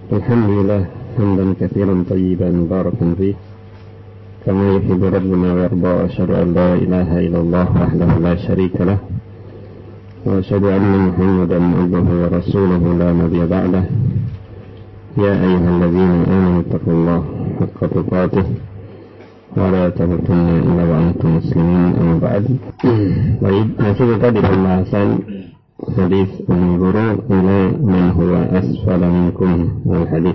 الحمد لله حمدا كثيرا طيبا مباركا فيه كما يحب ربنا ويرضى. أشهد أن لا إله إلا الله وحده لا شريك له وأشهد أن محمدا عبده ورسوله لا نبي بعده. يا أيها الذين آمنوا اتقوا الله حق تقاته ولا تموتن إلا وأنتم مسلمون. أما بعد. Baik, masih kita di pembahasan hadis unzuru ila man huwa asfala minkum wal hadis.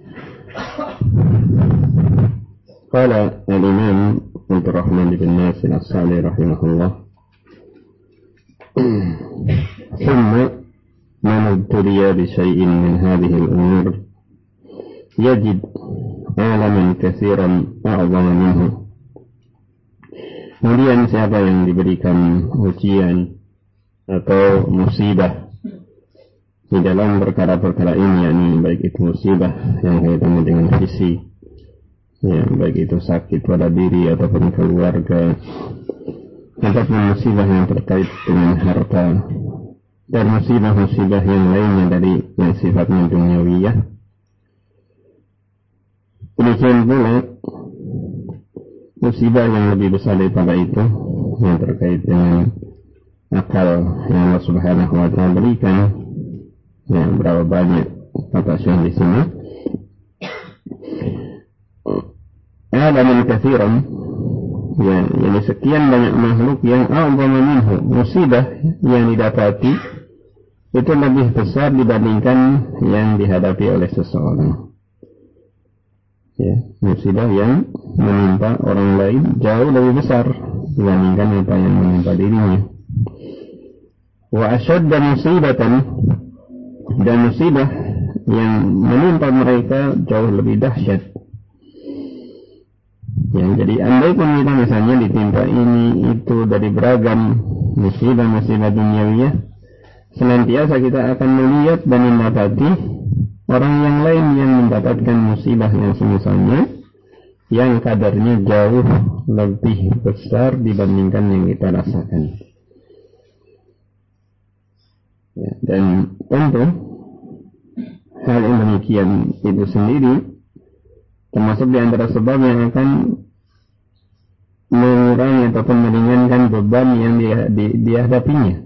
Qala al-Imam Abdurrahman bin Nasir As-Sa'di rahimahullah, thumma man ibtuliya bi syai'in min hadhihi al-umur yajid alaman katsiran a'zama minhu. Kemudian siapa yang diberikan ujian atau musibah di dalam perkara-perkara ini, yakni baik itu musibah yang kaitannya dengan fisik, ya, baik itu sakit pada diri ataupun keluarga, ataupun musibah yang terkait dengan harta, dan musibah-musibah yang lainnya dari yang sifatnya duniawiyah. Demikian pula musibah yang lebih besar daripada itu yang terkait dengan akal yang Allah Subhanahu wa ta'ala berikan. Ya, berapa banyak kata Syekh di sini? Alaman katsiran, ya, yani sekian banyak makhluk yang a'zama minhu, musibah yang didapati itu lebih besar dibandingkan yang dihadapi oleh seseorang. Ya, musibah yang menimpa orang lain jauh lebih besar dibandingkan apa yang menimpa dirinya. Wa asyadda musibatan, dan musibah yang menimpa mereka jauh lebih dahsyat. Ya, jadi andai pun kita misalnya ditimpa ini itu dari beragam musibah-musibah duniawiyah, senantiasa kita akan melihat dan mendapati orang yang lain yang mendapatkan musibah yang semisalnya, yang kadarnya jauh lebih besar dibandingkan yang kita rasakan. Ya, dan tentu hal yang demikian itu sendiri termasuk di antara sebab yang akan mengurangi ataupun meringankan beban yang dihadapinya.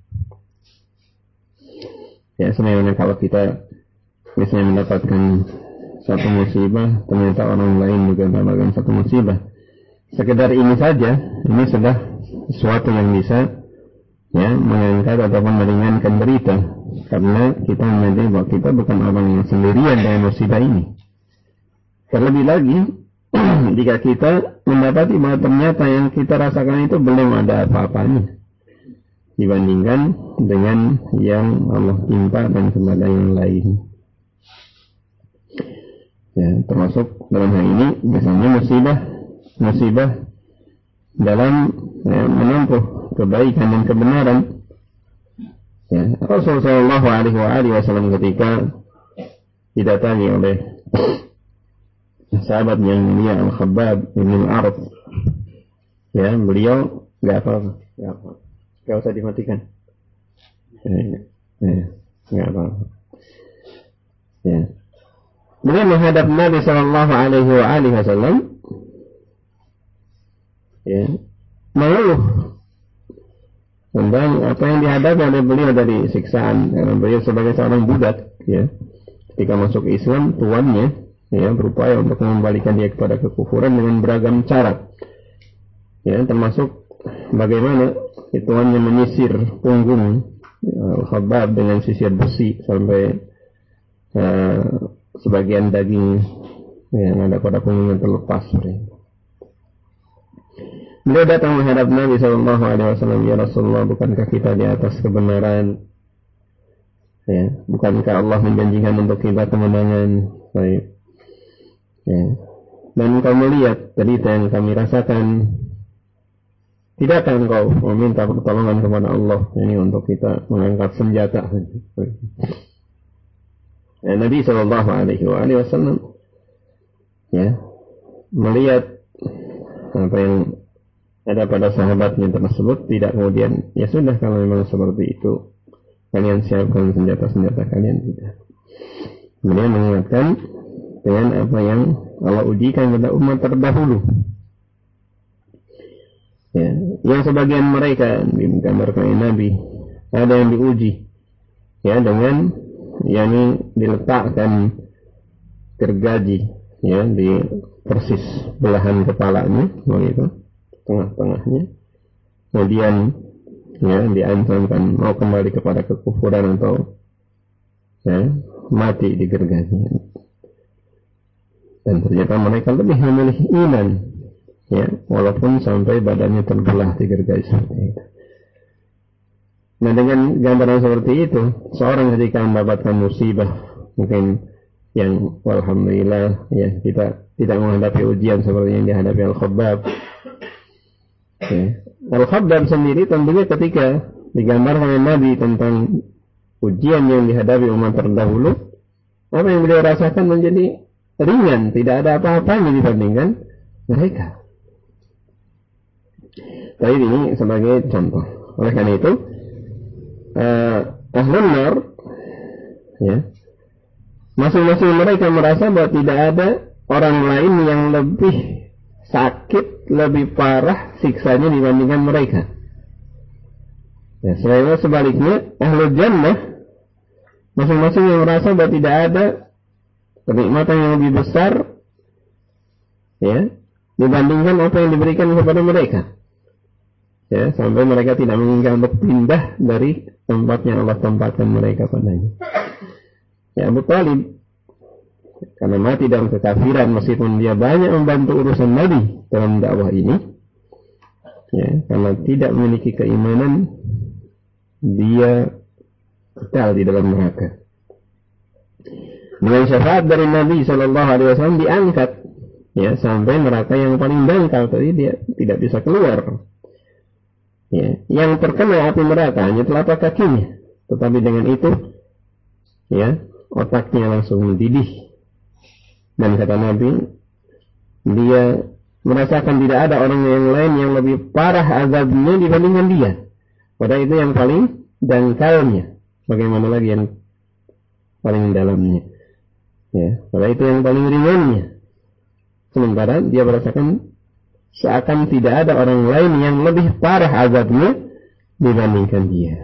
Ya, sebenarnya kalau kita misalnya mendapatkan satu musibah, ternyata orang lain juga mendapatkan satu musibah, sekedar ini saja, ini sudah sesuatu yang bisa, ya, mengangkat ataupun meringankan derita, karena kita menyadari bahwa kita bukan orang yang sendirian dengan musibah ini. Terlebih lagi jika kita mendapati bahwa ternyata yang kita rasakan itu belum ada apa-apanya dibandingkan dengan yang Allah timpa dan kepada yang lain. Ya, termasuk dalam hal ini misalnya musibah dalam, ya, menempuh kebaikan dan kebenaran. Ya, Rasulullah SAW ketika didatangi oleh sahabat yang mulia Al-Khabbab bin Al-Arad, ya, beliau nggak usah dimatikan, nggak apa-apa. Ya, beliau menghadap Nabi Sallallahu Alaihi Wasallam, ya, mengeluh tentang apa yang dihadapi oleh beliau dari siksaan, karena beliau sebagai seorang budak, ya, ketika masuk Islam tuannya, ya, berupaya untuk mengembalikan dia kepada kekufuran dengan beragam cara, ya, termasuk bagaimana tuannya menyisir punggung Al-Khabbab dengan sisir besi sampai sebagian daging yang ada pada punggungnya terlepas. Beliau datang menghadap Nabi SAW, ya Rasulullah, bukankah kita di atas kebenaran? Ya, bukankah Allah menjanjikan untuk kita kemenangan? Baik. Ya. Dan engkau melihat derita yang kami rasakan, tidakkah engkau meminta pertolongan kepada Allah ini untuk kita mengangkat senjata? Ya, Nabi SAW, ya, melihat apa yang ada pada sahabatnya tersebut, tidak kemudian, ya sudah, kalau memang seperti itu kalian siapkan senjata-senjata kalian, tidak. Beliau mengingatkan dengan apa yang Allah ujikan kepada umat terdahulu. Ya, yang sebagian mereka digambarkan Nabi ada yang diuji ya dengan yakni diletakkan gergaji ya di persis belahan kepalanya begitu, tengah-tengahnya, kemudian ya diancamkan mau kembali kepada kekufuran atau ya, mati di gergaji. Dan ternyata mereka lebih memilih iman ya, walaupun sampai badannya terbelah di gergaji seperti itu. Nah, dengan gambaran seperti itu, seorang ketika mendapatkan musibah, mungkin yang alhamdulillah ya kita tidak menghadapi ujian seperti yang dihadapi Al-Khabbab. Ya. Al-Khabbab sendiri tentunya ketika digambarkan oleh Nabi tentang ujian yang dihadapi umat terdahulu, apa yang beliau rasakan menjadi ringan, tidak ada apa-apanya dibandingkan mereka. Tapi ini sebagai contoh. Oleh karena itu, ahlun nar, ya, masing-masing mereka merasa bahwa tidak ada orang lain yang lebih sakit, lebih parah siksanya dibandingkan mereka. Ya, sebaliknya, ahlul jannah masing-masing yang merasa bahwa tidak ada kenikmatan yang lebih besar ya dibandingkan apa yang diberikan kepada mereka. Ya, sampai mereka tidak menginginkan untuk pindah dari tempat yang Allah tempatkan mereka padanya. Ya, Abu Thalib karena mati dalam kekafiran meskipun dia banyak membantu urusan Nabi dalam dakwah ini, ya, karena tidak memiliki keimanan dia kekal di dalam neraka. Dengan syafaat dari Nabi SAW diangkat ya sampai neraka yang paling dangkal, tadi dia tidak bisa keluar. Ya, yang terkena api neraka hanya telapak kakinya, tetapi dengan itu ya otaknya langsung mendidih. Dan kata Nabi, dia merasakan tidak ada orang yang lain yang lebih parah azabnya dibandingkan dia. Padahal itu yang paling dangkalnya, bagaimana lagi yang paling dalamnya. Ya, padahal itu yang paling ringannya. Sementara dia merasakan seakan tidak ada orang lain yang lebih parah azabnya dibandingkan dia.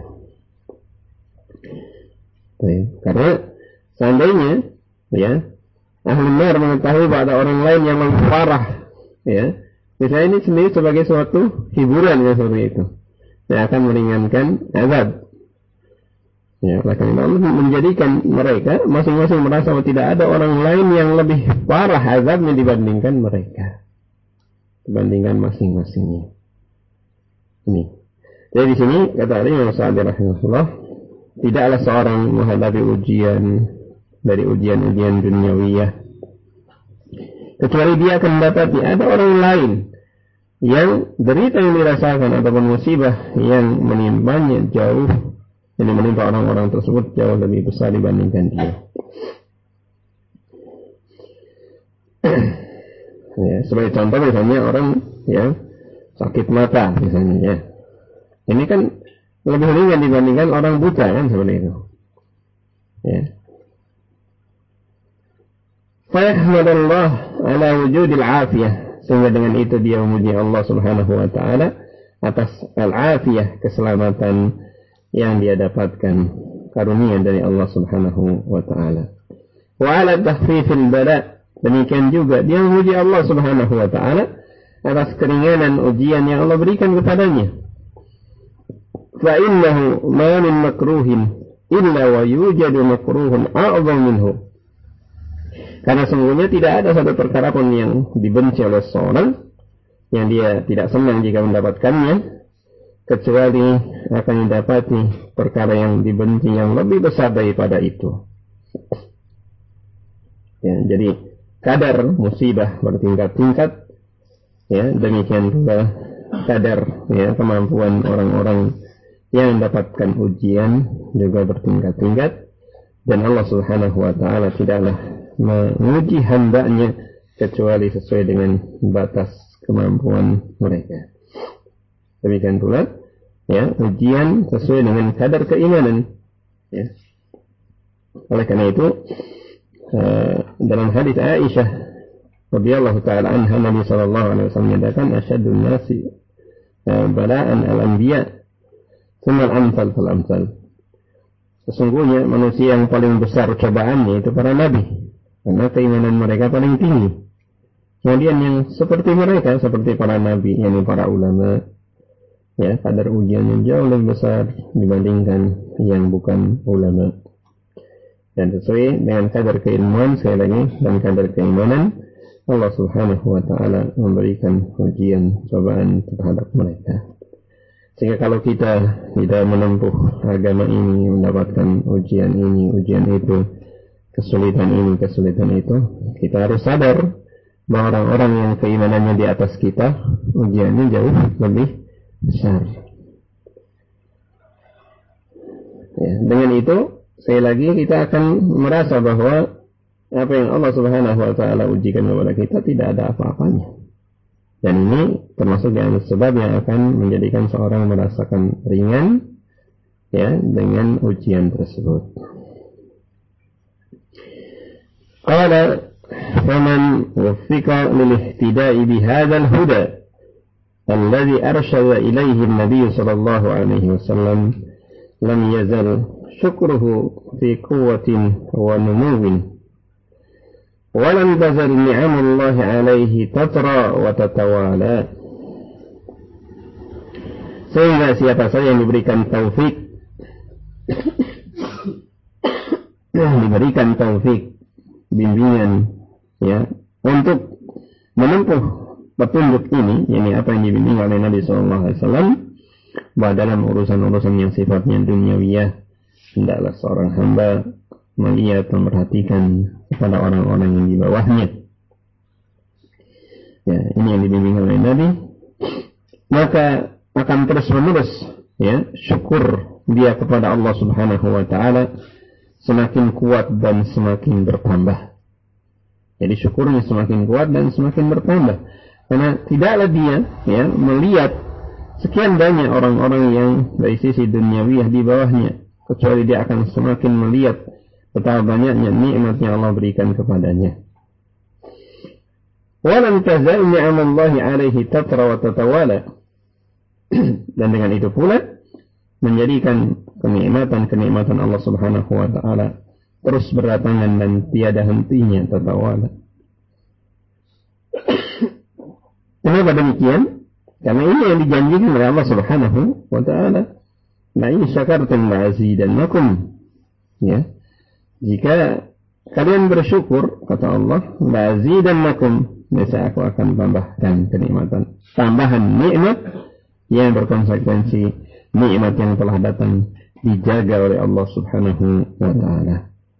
Ya, karena seandainya ya ahlun nar mengetahui bahwa ada orang lain yang lebih parah, ya, misalnya ini sendiri sebagai suatu hiburan ya seperti itu, yang akan meringankan azab. Ya, karena Allah menjadikan mereka masing-masing merasa bahwa tidak ada orang lain yang lebih parah azabnya dibandingkan mereka, dibandingkan masing-masingnya. Ini. Jadi di sini kata Imam Sa'di rahimahullah, tidaklah seorang menghadapi ujian dari ujian-ujian duniawiyah kecuali dia akan mendapati ada orang lain yang derita yang dirasakan ataupun musibah yang menimpanya jauh, yang menimpa orang-orang tersebut jauh lebih besar dibandingkan dia. Ya, sebagai contoh misalnya orang ya sakit mata misalnya ya. Ini kan lebih ringan dibandingkan orang buta kan seperti itu. Ya. Fayahmadallah ala wujudil afiyah, sehingga dengan itu dia memuji Allah Subhanahu wa taala atas al-afiyah, keselamatan yang dia dapatkan, karunia dari Allah Subhanahu wa taala. Wa ala takhfifil bala, demikian juga dia memuji Allah Subhanahu wa taala atas keringanan ujian yang Allah berikan kepadanya. Fa innahu ma min makruhin illa wa yujadu makruhun a'zam minhu. Karena sungguhnya tidak ada satu perkara pun yang dibenci oleh seorang yang dia tidak senang jika mendapatkannya, kecuali akan didapati perkara yang dibenci yang lebih besar daripada itu. Ya, jadi kadar musibah bertingkat-tingkat, ya, demikian pula kadar ya kemampuan orang-orang yang mendapatkan ujian juga bertingkat-tingkat, dan Allah Subhanahu wa taala tidaklah menguji hambanya kecuali sesuai dengan batas kemampuan mereka. Demikian pula ya ujian sesuai dengan kadar keimanan ya. Oleh karena itu dalam hadis Aisyah radhiyallahu taala anha, Nabi sallallahu alaihi wasallam menyatakan asyadun nasi bala'an al-anbiya tsumma al-amsal fal amsal. Sesungguhnya manusia yang paling besar cobaannya itu para nabi, karena keimanan mereka paling tinggi. Kemudian yang seperti mereka, seperti para nabi, yakni para ulama, ya, kadar ujiannya jauh lebih besar dibandingkan yang bukan ulama. Dan sesuai dengan kadar keilmuan, sekali lagi, dan kadar keimanan, Allah subhanahu wa ta'ala memberikan ujian, cobaan terhadap mereka. Sehingga kalau kita tidak menempuh agama ini, mendapatkan ujian ini, ujian itu, kesulitan ini, kesulitan itu, kita harus sadar bahwa orang-orang yang keimanannya di atas kita, ujiannya jauh lebih besar. Ya, dengan itu, sekali lagi kita akan merasa bahwa apa yang Allah subhanahu wa ta'ala ujikan kepada kita tidak ada apa-apanya. Dan ini termasuk di antara sebab yang akan menjadikan seorang merasakan ringan, ya, dengan ujian tersebut. Qala faman wuffiqa lil ihtida'i bihadzal huda alladhi arsyada ilayhi an-nabiy sallallahu alaihi wasallam lam yazal syukruhu fi quwwatin wa numuwin walam tazal ni'amullahi alaihi tatra wa tatawala. Sehingga siapa saja yang diberikan taufik bimbingan, ya, untuk menempuh petunjuk ini, yakni apa yang dibimbing oleh Nabi SAW, bahwa dalam urusan-urusan yang sifatnya duniawiyah, hendaklah seorang hamba melihat, memperhatikan kepada orang-orang yang di bawahnya. Ya, ini yang dibimbing oleh Nabi. Maka akan terus-menerus, ya, syukur dia kepada Allah Subhanahu wa taala semakin kuat dan semakin bertambah. Jadi syukurnya semakin kuat dan semakin bertambah. Karena tidaklah dia, ya, melihat sekian banyak orang-orang yang dari sisi duniawiyah di bawahnya, kecuali dia akan semakin melihat betapa banyaknya nikmat yang Allah berikan kepadanya. Walam tazal ni'amullahi alaihi tatra wa tatawala. Dan dengan itu pula menjadikan kenikmatan Allah Subhanahu wa taala terus berdatangan dan tiada hentinya, tatawala. Kenapa demikian? Karena ini yang dijanjikan oleh Allah Subhanahu wa taala. La in syakartum la'azidannakum. Ya. Jika kalian bersyukur, kata Allah, la'azidannakum, maka aku akan tambahkan kenikmatan. Tambahan nikmat yang berkonsekuensi nikmat yang telah datang dijaga oleh Allah Subhanahu wa taala.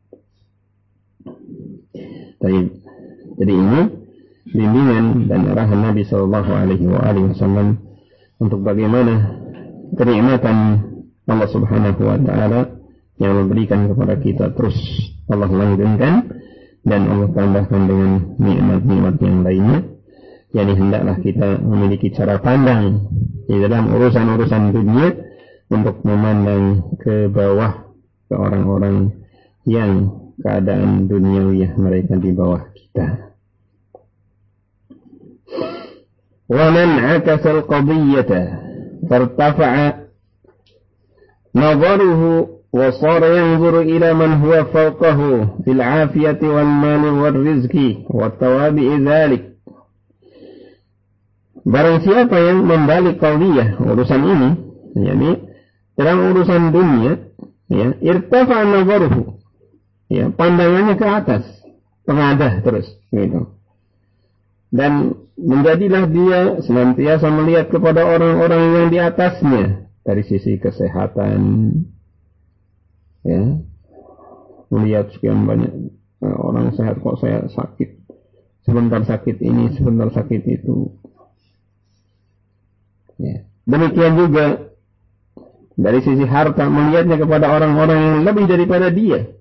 Baik. Jadi ini bimbingan dan arahan Nabi sallallahu alaihi wasallam untuk bagaimana kenikmatan Allah Subhanahu wa taala yang memberikan kepada kita terus Allah langgengkan dan Allah tambahkan dengan nikmat-nikmat yang lainnya. Jadi hendaklah kita memiliki cara pandang di dalam urusan-urusan dunia untuk memandang ke bawah, ke orang-orang yang keadaan duniawiyah mereka di bawah kita. Wa man 'akasa al-qadiyyata fartafa'a nazaruhu وصار ينظر إلى من هو فوقه في العافية والمال والرزق والتوابع ذلك. Barang siapa yang membalik qadiyah urusan ini, yakni dalam urusan dunia, ya, irtafa nazaruhu, ya, pandangannya ke atas, pengadah terus, gitu. Dan menjadilah dia senantiasa melihat kepada orang-orang yang di atasnya dari sisi kesehatan, ya, melihat sekian banyak orang sehat, kok saya sakit, sebentar sakit ini, sebentar sakit itu, ya. Demikian juga dari sisi harta, melihatnya kepada orang-orang yang lebih daripada dia,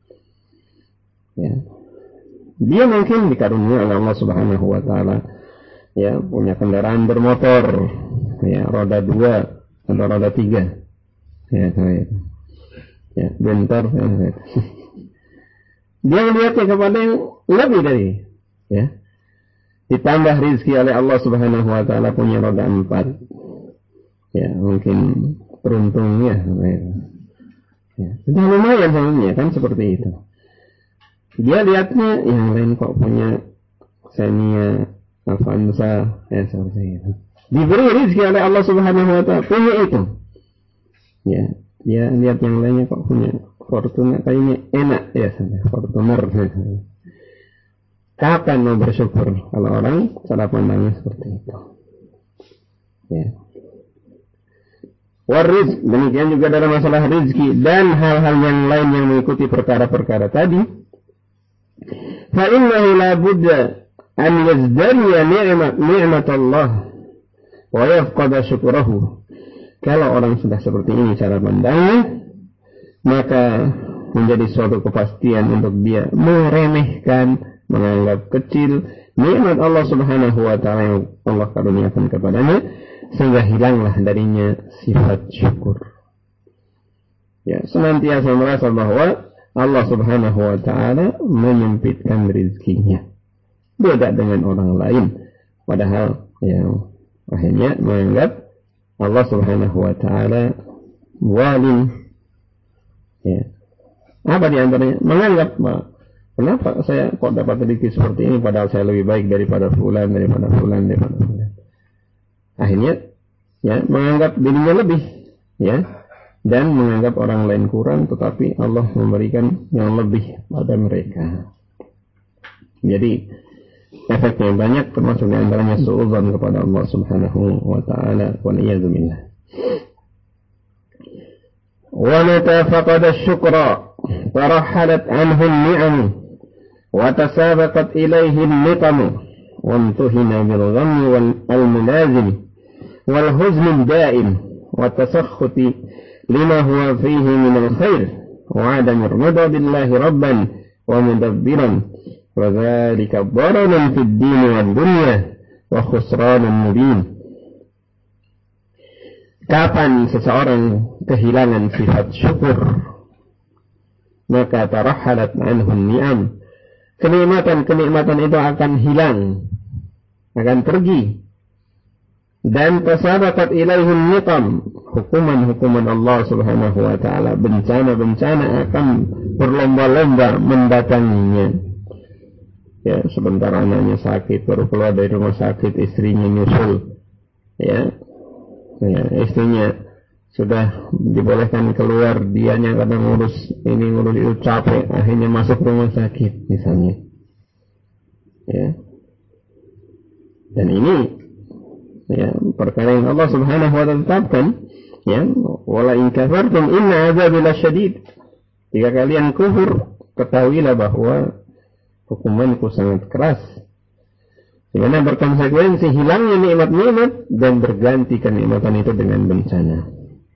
ya. Dia mungkin dikaruniai oleh Allah Subhanahu wa taala, ya, punya kendaraan bermotor, ya, roda 2 atau roda 3, ya, kayak, ya, bentar, ya, dia melihatnya kepada yang lebih dari, ya. Ditambah rizki oleh Allah Subhanahu wa taala punya roda 4. Ya, mungkin beruntungnya. Ya, sudah lumayan sebenarnya kan seperti itu. Dia lihatnya yang lain kok punya Xenia, Avanza, seperti itu. Diberi rizki oleh Allah Subhanahu wa taala punya itu. Ya, dia lihat yang lainnya kok punya Fortuner kayaknya enak ya, Fortuner. Kapan mau bersyukur kalau orang cara pandangnya seperti itu? Ya. Warizq, demikian juga dalam masalah rizki dan hal-hal yang lain yang mengikuti perkara-perkara tadi. Fa innahu la budda an yazdariya ni'mat Allah wa yafqada syukrahu. Kalau orang sudah seperti ini cara pandangnya, maka menjadi suatu kepastian untuk dia meremehkan, menganggap kecil nikmat Allah Subhanahu wa taala yang Allah karuniakan kepadanya, sehingga hilanglah darinya sifat syukur. Ya, senantiasa merasa bahwa Allah Subhanahu wa taala menyempitkan rezekinya. Beda dengan orang lain, padahal yang akhirnya menganggap Allah Subhanahu wa taala zalim. Ya. Apa di antaranya? Menganggap kenapa saya kok dapat rezeki seperti ini padahal saya lebih baik daripada fulan. Akhirnya ya menganggap dirinya lebih, ya, dan menganggap orang lain kurang, tetapi Allah memberikan yang lebih pada mereka. Jadi efeknya banyak, termasuk di antaranya suudzon kepada Allah Subhanahu wa taala. Wa iyadzu billah. Wa mata faqada asy-syukra tarahalat anhu an-ni'am wa tasabaqat ilayhi an-niqam wa intuhina bil ghammi wal mulazim wal huzn ad-da'im wa tasakhuti lima huwa fihi min al-khair wa 'adam ar-ridha billahi rabban wa mudabbiran wa dzalika dhararun fid din wad dunya wa khusranun mubin. Kapan seseorang kehilangan sifat syukur, maka tarahalat anhu ni'am, kenikmatan-kenikmatan itu akan hilang, akan pergi, dan tasabaqat ilaihi niqam, hukuman-hukuman Allah Subhanahu wa taala, bencana-bencana akan berlomba-lomba mendatanginya. Ya, sebentar anaknya sakit, baru keluar dari rumah sakit, istrinya nyusul, ya, istrinya sudah dibolehkan keluar, dianya kadang ngurus ini ngurus itu, capek, akhirnya masuk rumah sakit misalnya, ya. Dan ini ya perkara yang Allah Subhanahu wa taala tetapkan, ya, wala in kafartum inna azabi lasyadid. Jika kalian kufur, ketahuilah bahwa hukumanku sangat keras. Di mana berkonsekuensi hilangnya nikmat-nikmat dan berganti kenikmatan itu dengan bencana.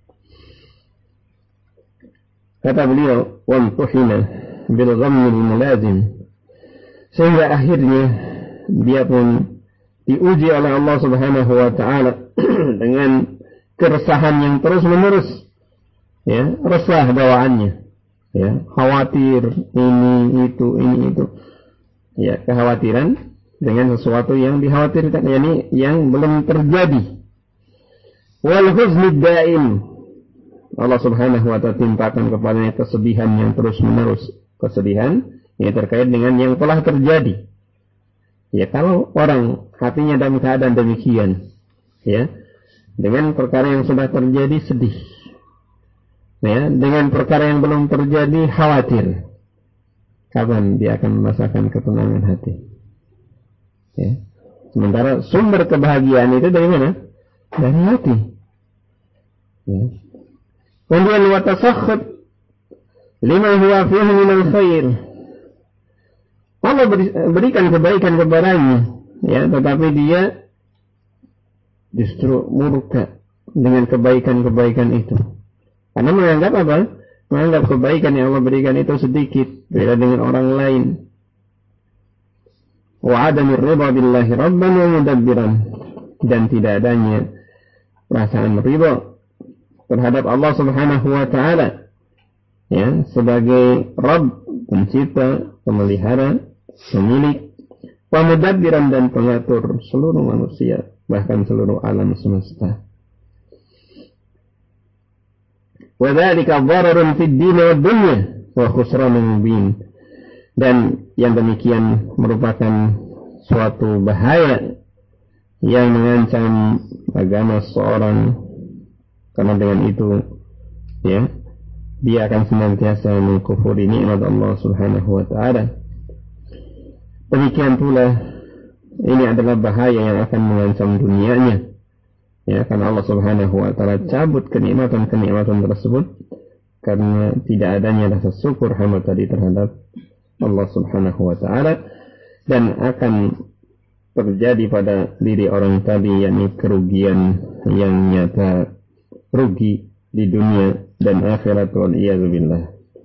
Kata beliau, "Wantuhina bil ghammil mulazim." Sehingga akhirnya dia pun diuji oleh Allah Subhanahu wa taala dengan keresahan yang terus-menerus. Ya, resah bawaannya. Ya, khawatir ini itu. Ya, kekhawatiran dengan sesuatu yang dikhawatirkan, yakni yang belum terjadi. Wal huznid da'im, Allah Subhanahu wa taala timpakan kepadanya kesedihan yang terus-menerus, kesedihan yang terkait dengan yang telah terjadi. Ya, kalau orang hatinya dalam keadaan demikian, ya, dengan perkara yang sudah terjadi sedih, ya, dengan perkara yang belum terjadi khawatir, kapan dia akan merasakan ketenangan hati? Ya. Sementara sumber kebahagiaan itu dari mana? Dari hati. Ya. Kemudian wa tasakhut lima huwa fihi minal khair. Allah berikan kebaikan kepadanya, ya, tetapi dia justru murka dengan kebaikan-kebaikan itu. Karena menganggap apa? Menganggap kebaikan yang Allah berikan itu sedikit, beda dengan orang lain. Wa adamir ridha billahi rabban wa mudabbiran, dan tidak adanya perasaan ridha terhadap Allah Subhanahu wa taala, ya, sebagai Rabb, pencipta, pemelihara, pemilik, pemudabbiran dan pengatur seluruh manusia, bahkan seluruh alam semesta. Wa dzalika dhararun fid din wad dunya wa khusranun mubin. Dan yang demikian merupakan suatu bahaya yang mengancam agama seseorang, karena dengan itu ya dia akan senantiasa mengkufuri nikmat Allah Subhanahu wa taala. Demikian pula ini adalah bahaya yang akan mengancam dunianya. Ya, karena Allah Subhanahu wa taala cabut kenikmatan-kenikmatan tersebut karena tidak adanya rasa syukur hamba tadi terhadap Allah Subhanahu wa taala, dan akan terjadi pada diri orang tadi yakni kerugian yang nyata, rugi di dunia dan akhirat, wal iyadzu billah.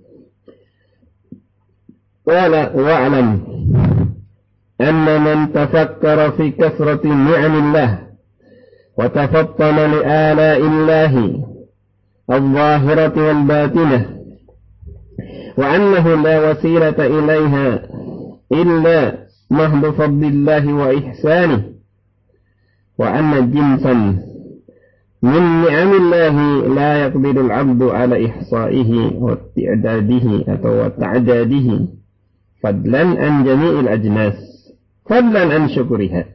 Qala wa'lam anna man tafakkara fi kathrati ni'amillah wa tafattana li ala'illahi al-zahirati wal batinah wa annahu la wasilata ilaiha illa mahdu fadlillahi wa ihsanih, wa anna jinsan min ni'amillahi la yaqdiru al-'abdu ala ihsa'ihi wa i'dadihi atau wa ta'dadihi fadlan an jami'il ajnas fadlan an syukriha.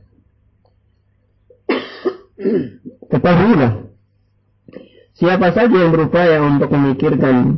Ketahuilah, siapa saja yang berupaya untuk memikirkan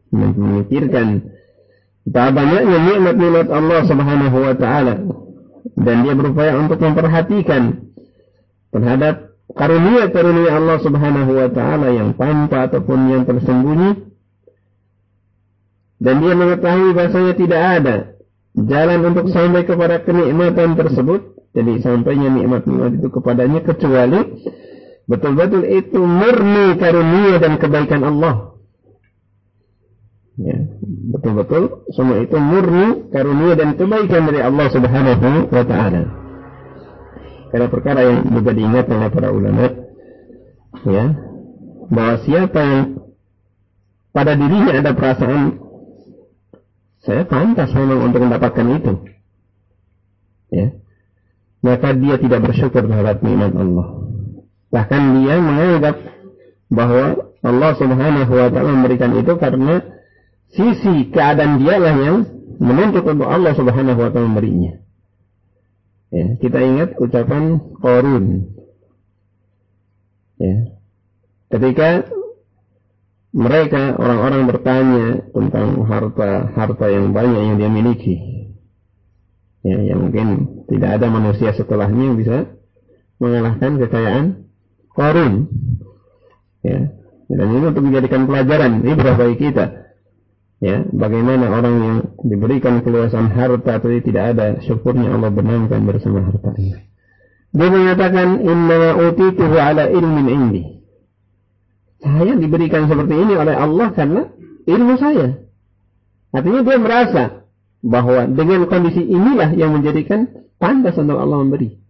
betapa banyaknya nikmat-nikmat Allah Subhanahu wa taala, dan dia berupaya untuk memperhatikan terhadap karunia-karunia Allah Subhanahu wa taala yang tampak ataupun yang tersembunyi, dan dia mengetahui bahasanya tidak ada jalan untuk sampai kepada kenikmatan tersebut, jadi sampainya nikmat-nikmat itu kepadanya kecuali betul-betul itu murni karunia dan kebaikan Allah. Ya, betul-betul semua itu murni karunia dan kebaikan dari Allah Subhanahu wa taala. Karena perkara yang juga diingatkan oleh para ulama, ya, bahwa siapa yang pada dirinya ada perasaan saya pantas memang untuk mendapatkan itu, ya, maka dia tidak bersyukur terhadap nikmat Allah. Bahkan dia menganggap bahwa Allah Subhanahu wa taala memberikan itu karena sisi keadaan dialah yang menuntut untuk Allah Subhanahu wa taala memberinya. Ya, kita ingat ucapan Qarun. Ya. Ketika mereka orang-orang bertanya tentang harta yang banyak yang dia miliki, ya, yang mungkin tidak ada manusia setelahnya yang bisa mengalahkan kekayaan Qarun. Ya, dan ini untuk dijadikan pelajaran ibrah bagi kita. Ya, bagaimana orang yang diberikan keluasan harta tapi tidak ada syukurnya Allah benamkan bersama hartanya. Dia mengatakan inna utituhu ala ilmin indi. Saya diberikan seperti ini oleh Allah karena ilmu saya. Artinya dia merasa bahwa dengan kondisi inilah yang menjadikan pantas untuk Allah memberi.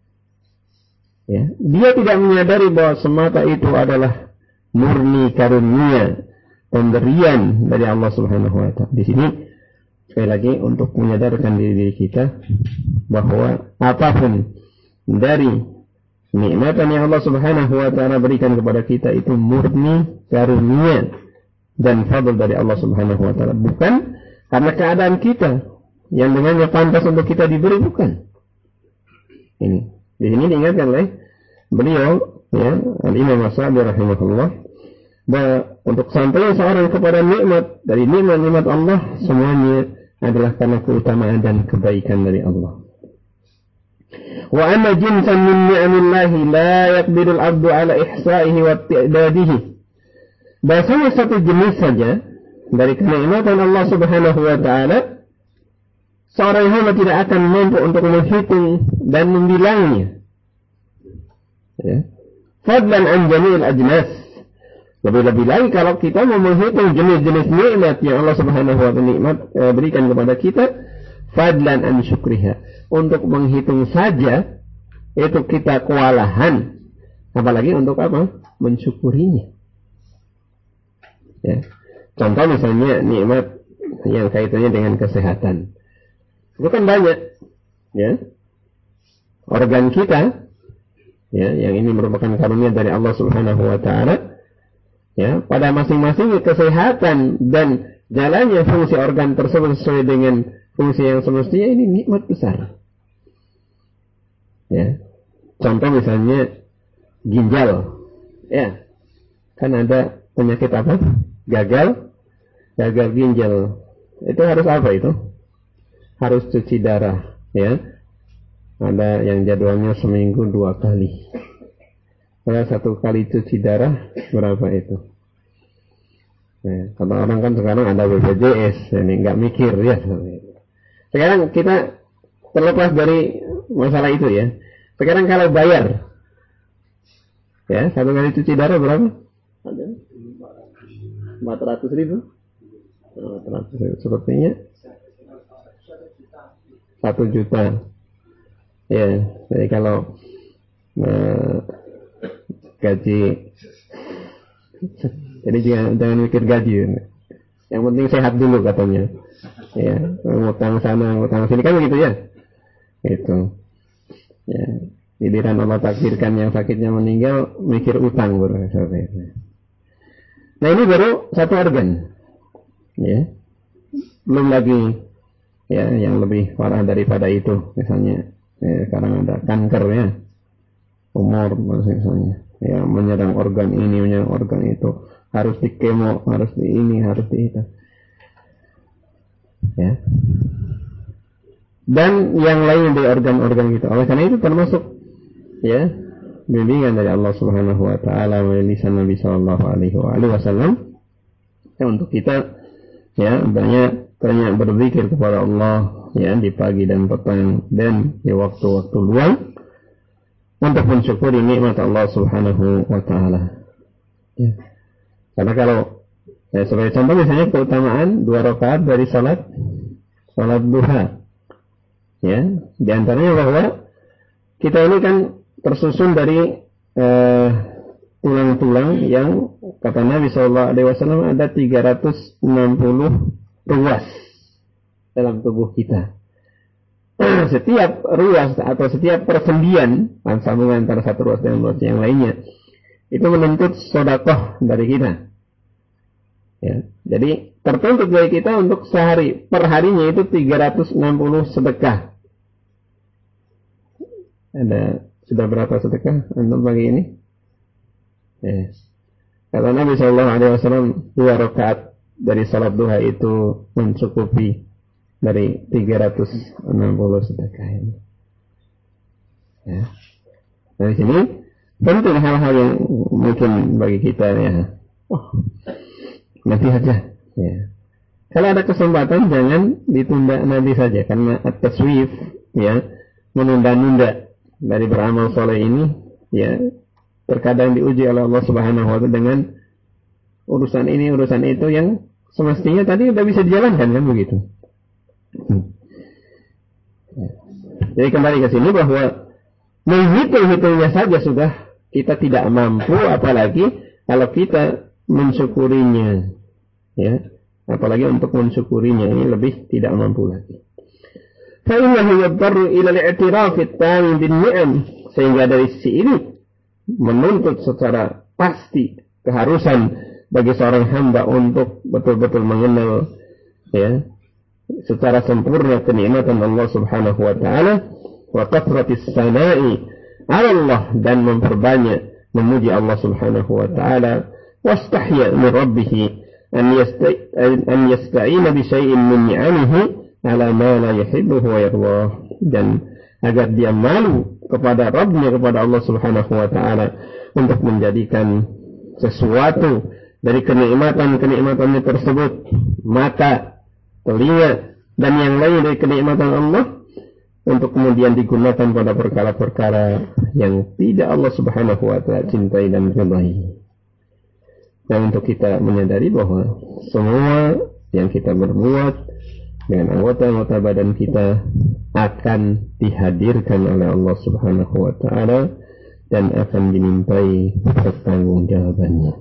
Ya, dia tidak menyadari bahwa semata itu adalah murni karunia, pemberian dari Allah Subhanahu wa taala. Di sini sekali lagi untuk menyadarkan diri kita bahwa apapun dari nikmatan yang Allah Subhanahu wa taala berikan kepada kita itu murni karunia dan fadl dari Allah Subhanahu wa taala, bukan karena keadaan kita yang dengannya pantas untuk kita diberi, bukan. Ini di sini diingatkan oleh beliau, ya, Al-Imam As-Sa'di rahimahullah, bahwa untuk sampai seorang kepada nikmat dari nikmat-nikmat Allah semuanya adalah karena keutamaan dan kebaikan dari Allah. Wa anna jinsan min ni'amillahi la yaqdiru al-'abdu 'ala ihsa'ihi wa i'dadihi. Bahasanya satu jenis saja dari kenikmatan Allah Subhanahu wa taala, seorang hamba tidak akan mampu untuk menghitung dan membilangnya. Ya. Fadlan an jami'il ajnas. Lebih-lebih lagi kalau kita mau menghitung jenis-jenis nikmat yang Allah Subhanahu wa taala berikan kepada kita, fadlan an syukriha. Untuk menghitung saja itu kita kewalahan, apalagi untuk apa? Mensyukurinya. Ya. Contoh misalnya nikmat yang kaitannya dengan kesehatan. Itu kan banyak, ya. Organ kita, ya, yang ini merupakan karunia dari Allah Subhanahu wa taala. Ya, pada masing-masing kesehatan dan jalannya fungsi organ tersebut sesuai dengan fungsi yang semestinya, ini nikmat besar. Ya. Contoh misalnya ginjal. Ya. Kan ada penyakit apa? Gagal ginjal. Itu harus apa itu? Harus cuci darah, ya. Ada yang jadwalnya seminggu 2 kali. Kalau 1 kali cuci darah berapa itu? Nah, kalau orang kan sekarang ada BPJS, ini nggak mikir ya. Sekarang kita terlepas dari masalah itu ya. Sekarang kalau bayar, ya 1 kali cuci darah berapa? Ada 400.000. 400.000 sepertinya 1 juta. Ya, jadi kalau gaji, jadi jangan mikir gaji. Yang penting sehat dulu katanya. Ya, ngutang sana, ngutang sini kan begitu ya. Itu. Ya, giliran Allah takdirkan yang sakitnya meninggal, mikir utang baru. Nah, ini baru 1 organ. Ya. Belum lagi ya yang lebih parah daripada itu. Misalnya sekarang ada kanker ya. Tumor misalnya. Ya, menyerang organ ini, menyerang organ itu. Harus di kemo, harus di ini, harus di itu. Ya. Dan yang lain dari organ-organ kita. Oleh karena itu termasuk ya bimbingan dari Allah Subhanahu wa taala melalui lisan Nabi sallallahu alaihi wasallam ya, untuk kita ya banyak berzikir kepada Allah ya di pagi dan petang dan di waktu-waktu luang untuk mensyukuri nikmat Allah Subhanahu wa taala. Ya. Karena kalau sebagai contoh misalnya keutamaan 2 rakaat dari salat duha. Ya, di antaranya bahwa kita ini kan tersusun dari tulang-tulang yang kata Nabi SAW ada 360 ruas dalam tubuh kita. Setiap ruas atau setiap persendian sambungan antara satu ruas dengan ruas yang lainnya itu menuntut sedekah dari kita. Ya, jadi tertuntut dari kita untuk sehari perharinya itu 360 sedekah. Ada sudah berapa sedekah antum pagi ini? Ya. Kata Nabi SAW 2 rakaat dari salat duha itu mencukupi dari 360 sedekah ini. Ya. Dari sini penting hal-hal yang mungkin bagi kita ya. Nanti aja. Ya. Kalau ada kesempatan jangan ditunda nanti saja karena at-taswif ya menunda-nunda dari beramal soleh ini ya terkadang diuji oleh Allah Subhanahu wa taala dengan urusan ini urusan itu yang semestinya tadi udah bisa dijalankan kan begitu. Jadi kembali ke sini bahwa menghitung-hitungnya saja sudah kita tidak mampu, apalagi kalau kita mensyukurinya ya, apalagi untuk mensyukurinya ini lebih tidak mampu lagi. Fa'innahu yadtarru ila al-i'tiraf at-tam bin-ni'am, sehingga dari sisi ini menuntut secara pasti keharusan bagi seorang hamba untuk betul-betul mengenal ya secara sempurna kenikmatan Allah Subhanahu wa taala wa kathratis sana'i 'ala Allah, dan memperbanyak memuji Allah Subhanahu wa taala, wastahya min rabbih an yasta'ina bi syai'in min ni'amihi ala ma la yuhibbu wa yardah, dan agar dia malu kepada Rabbnya, kepada Allah Subhanahu wa taala untuk menjadikan sesuatu dari kenikmatan-kenikmatannya tersebut, mata, telinga, dan yang lain dari kenikmatan Allah, untuk kemudian digunakan pada perkara-perkara yang tidak Allah Subhanahu wa taala cintai dan ridai. Dan untuk kita menyadari bahwa semua yang kita berbuat dengan anggota-anggota badan kita akan dihadirkan oleh Allah Subhanahu wa taala dan akan dimintai pertanggungjawabannya.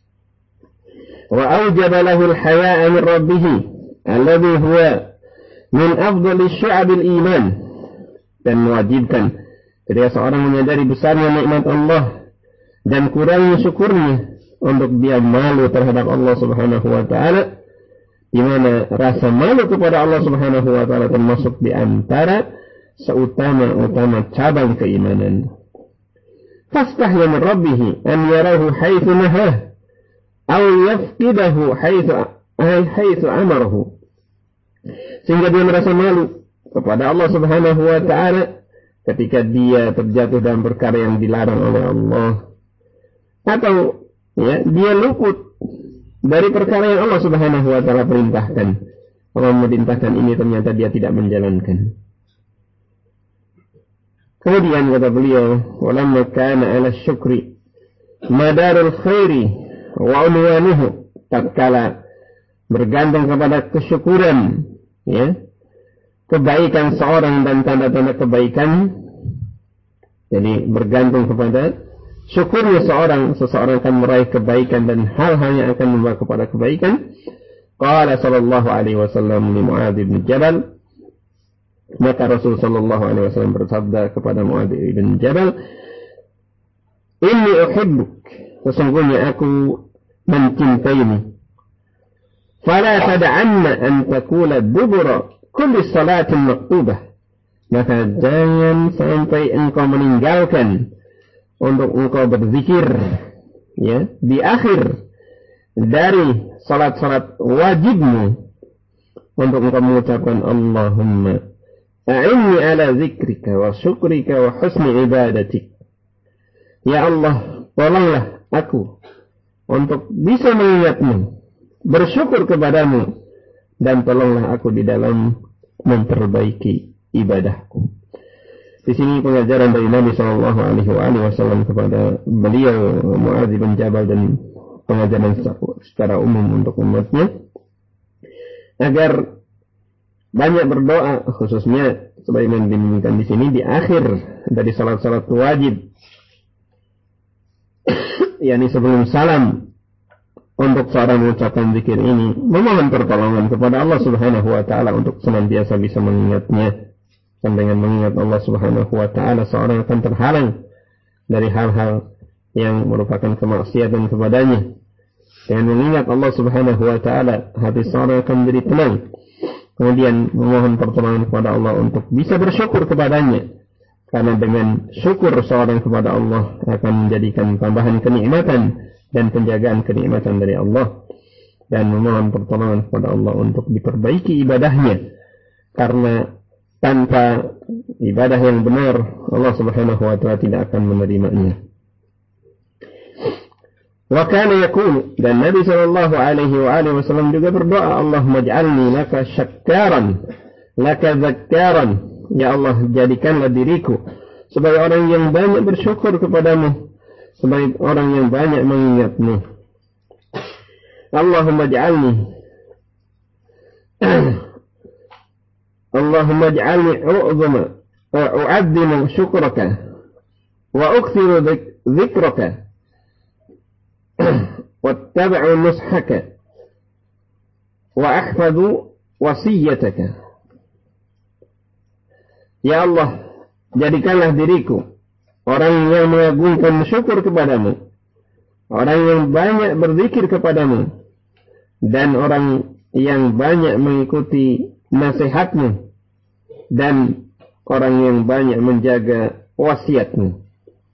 Wa awjaba lahu al-haya'a min rabbih alladhi huwa min afdali syu'abil iman, dan mewajibkan ketika seorang menyadari besarnya nikmat Allah dan kurangnya syukurnya, untuk dia malu terhadap Allah Subhanahu wa taala, di mana rasa malu kepada Allah Subhanahu wa taala termasuk di antara seutama-utama cabang keimanan. Fastahya min rabbih an yarahu haitsu nahah aw yafqidahu haitsu amarahu. Sehingga dia merasa malu kepada Allah Subhanahu wa taala ketika dia terjatuh dalam perkara yang dilarang oleh Allah, atau dia luput dari perkara yang Allah Subhanahu wa taala perintahkan. Allah memerintahkan ini, ternyata dia tidak menjalankan. Kemudian kata beliau, walamma kana 'ala syukri madarul khairi wa unwanuhu, tatkala bergantung kepada kesyukuran, kebaikan seorang dan tanda-tanda kebaikan, jadi bergantung kepada syukurnya seseorang akan meraih kebaikan dan hal-hal yang akan membawa kepada kebaikan. Qala sallallahu alaihi wasallam li Mu'adz bin Jabal, maka Rasul sallallahu alaihi wasallam bersabda kepada Mu'adz bin Jabal, inni uhibbuk, sesungguhnya aku mencintaimu, fala tad'anna an taqula dubura kulli salatin maktubah, maka jangan sampai engkau meninggalkan untuk engkau berzikir di akhir dari salat-salat wajibmu, untuk engkau mengucapkan Allahumma a'inni ala zikrika wa syukrika wa husni ibadatik. Ya Allah, tolonglah aku untuk bisa mengingatmu, bersyukur kepadamu, dan tolonglah aku di dalam memperbaiki ibadahku. Di sini pengajaran dari Nabi Shallallahu Alaihi Wasallam kepada beliau Mu'adz bin Jabal, dan pengajaran secara umum untuk umatnya, agar banyak berdoa, khususnya sebagaimana dimintakan di sini di akhir dari salat-salat wajib, yakni sebelum salam, untuk seorang mengucapkan zikir ini, memohon pertolongan kepada Allah Subhanahu wa taala untuk senantiasa bisa mengingatnya. Dan dengan mengingat Allah Subhanahu wa taala, seorang akan terhalang dari hal-hal yang merupakan kemaksiatan kepadanya. Dengan mengingat Allah Subhanahu wa taala, hati seorang akan menjadi tenang. Kemudian memohon pertolongan kepada Allah untuk bisa bersyukur kepadanya. Karena dengan syukur seorang kepada Allah akan menjadikan tambahan kenikmatan dan penjagaan kenikmatan dari Allah. Dan memohon pertolongan kepada Allah untuk diperbaiki ibadahnya. Karena tanpa ibadah yang benar, Allah Subhanahu wa taala tidak akan menerimanya. Wa kana yaqulu, dan Nabi sallallahu alaihi wasallam juga berdoa, Allahumma ij'alni laka syakkaran, laka dzakkaran, ya Allah, jadikanlah diriku sebagai orang yang banyak bersyukur kepadamu, sebagai orang yang banyak mengingatmu. Allahumma ij'alni u'azzimu syukraka wa ukthiru dzikraka wattabi'u nushaka wa ahfadhu wasiyataka. Ya Allah, jadikanlah diriku orang yang mengagungkan syukur kepadamu, orang yang banyak berzikir kepadamu, dan orang yang banyak mengikuti nasihatmu, dan orang yang banyak menjaga wasiatmu.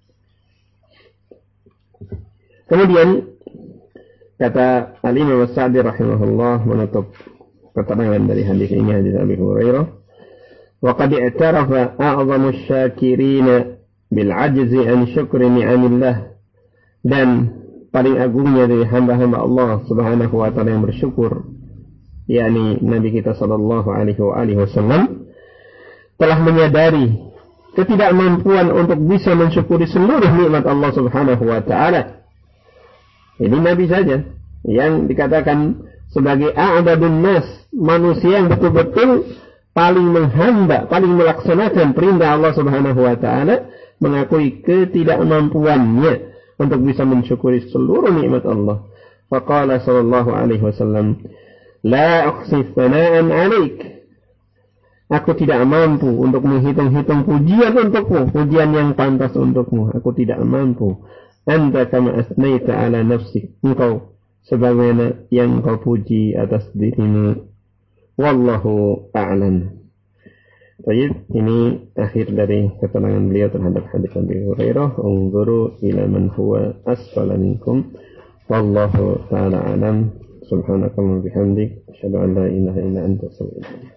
Kemudian kata Al-Imam As-Sa'di rahimahullah menutup keterangan dari hadis ini, hadis Abi Hurairah, wa qad i'tarafa a'zamu asy-syakirina bil 'ajzi an syukri ni'amillah, dan paling agungnya dari hamba-hamba Allah Subhanahu wa taala yang bersyukur, yakni Nabi kita sallallahu alaihi wasallam, telah menyadari ketidakmampuan untuk bisa mensyukuri seluruh nikmat Allah Subhanahu wa taala. Ini Nabi saja yang dikatakan sebagai a'badun nas, manusia yang betul-betul paling menghamba, paling melaksanakan perintah Allah Subhanahu wa taala, mengakui ketidakmampuannya untuk bisa mensyukuri seluruh nikmat Allah. Faqala sallallahu alaihi wasallam, la uhsi thana'an 'alaik Aku tidak mampu untuk menghitung-hitung pujian untukmu, pujian yang pantas untukmu. Aku tidak mampu. Anta kama asnaita ala nafsik. Engkau sebagaimana yang kau puji atas dirimu. Wallahu a'lam. Baik, ini akhir dari keterangan beliau terhadap hadis Abi Hurairah. Unzuru ila man huwa asfala minkum. Wallahu ta'ala alam. Subhanakallahumma bihamdik. Asyhadu an la ilaha illa anta astaghfiruka.